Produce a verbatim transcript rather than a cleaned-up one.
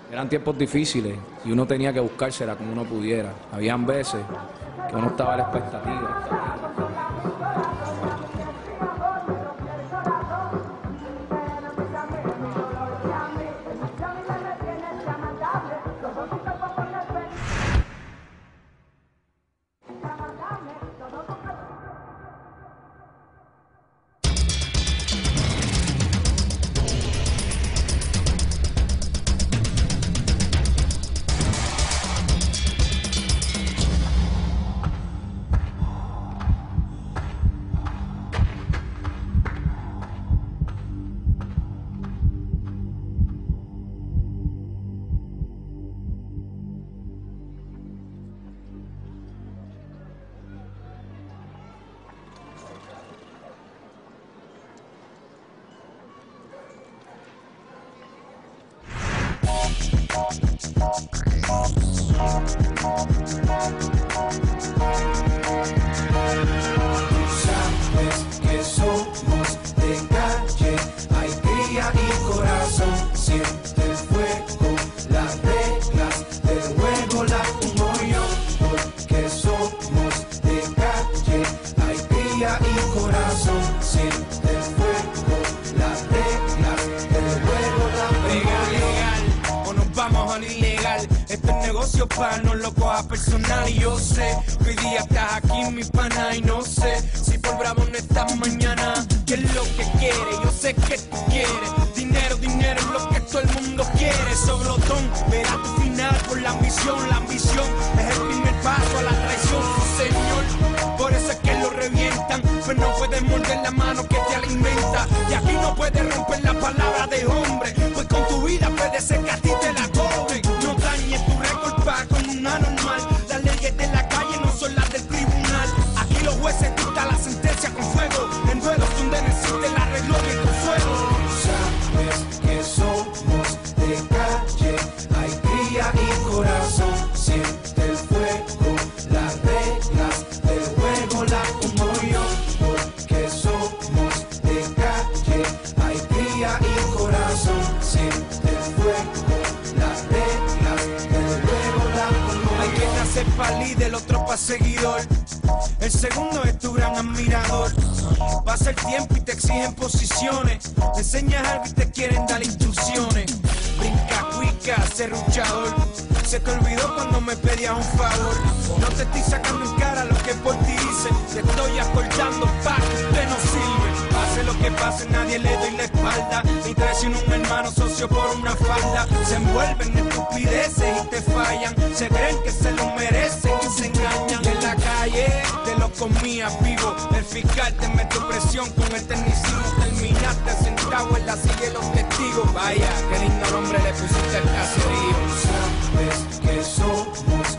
Eran tiempos difíciles y uno tenía que buscársela como uno pudiera. Habían veces que uno estaba a la expectativa. Sabes que somos de calle, hay cría y corazón, siente el fuego, las reglas del juego las pongo yo, porque somos de calle, hay cría y corazón, siente el fuego, las reglas del juego las pongo yo. Legal, o nos vamos a lo ilegal. Esto es negocio pa' no lo coja personal. Y yo sé que hoy día estás aquí mi pana. Y no sé si por bravo no estás mañana. ¿Qué es lo que quieres? Yo sé que tú quieres dinero, dinero es lo que todo el mundo quiere. Soblotón, verás tu final por la ambición. La ambición es el primer paso a la traición, sí, señor. Por eso es que lo revientan, pero no puedes morder la mano que te alimenta. Y aquí no puedes romper la palabra de hombre, pues con tu vida puede ser que a ti te la cobren. No dañes tu récord pa' con una normal. Las leyes de la calle no son las del tribunal. Aquí los jueces dictan la sentencia con fuego, en duelos donde no existe la arreglo y el consuelo. Sabes que somos de calle, hay cría y corazón, siente el fuego, las reglas del juego las pongo yo, porque somos de calle, hay cría y corazón, siente el fuego, las reglas del juego las pongo yo. Hay que nacer pa' líder, otro pa' seguidor. El segundo es tu gran admirador. Pasa el tiempo y te exigen posiciones. Te enseñas algo y te quieren dar instrucciones. Brinca, cuica, serruchador. Se te olvidó cuando me pedías un favor. No te estoy sacando en cara lo que por ti hice. Te estoy acordando pa' que usted no sirve. Pase lo que pase, nadie le doy la espalda. Y traiciona un hermano socio por una falda. Se envuelven en estupideces y te fallan. Se creen que se lo merecen y se engañan. En la calle te lo comías vivo. El fiscal te metió presión con el tecnicismo. Terminaste sentado en la silla de los testigos. Vaya, qué lindo nombre le pusiste al caserío. Sabes que somos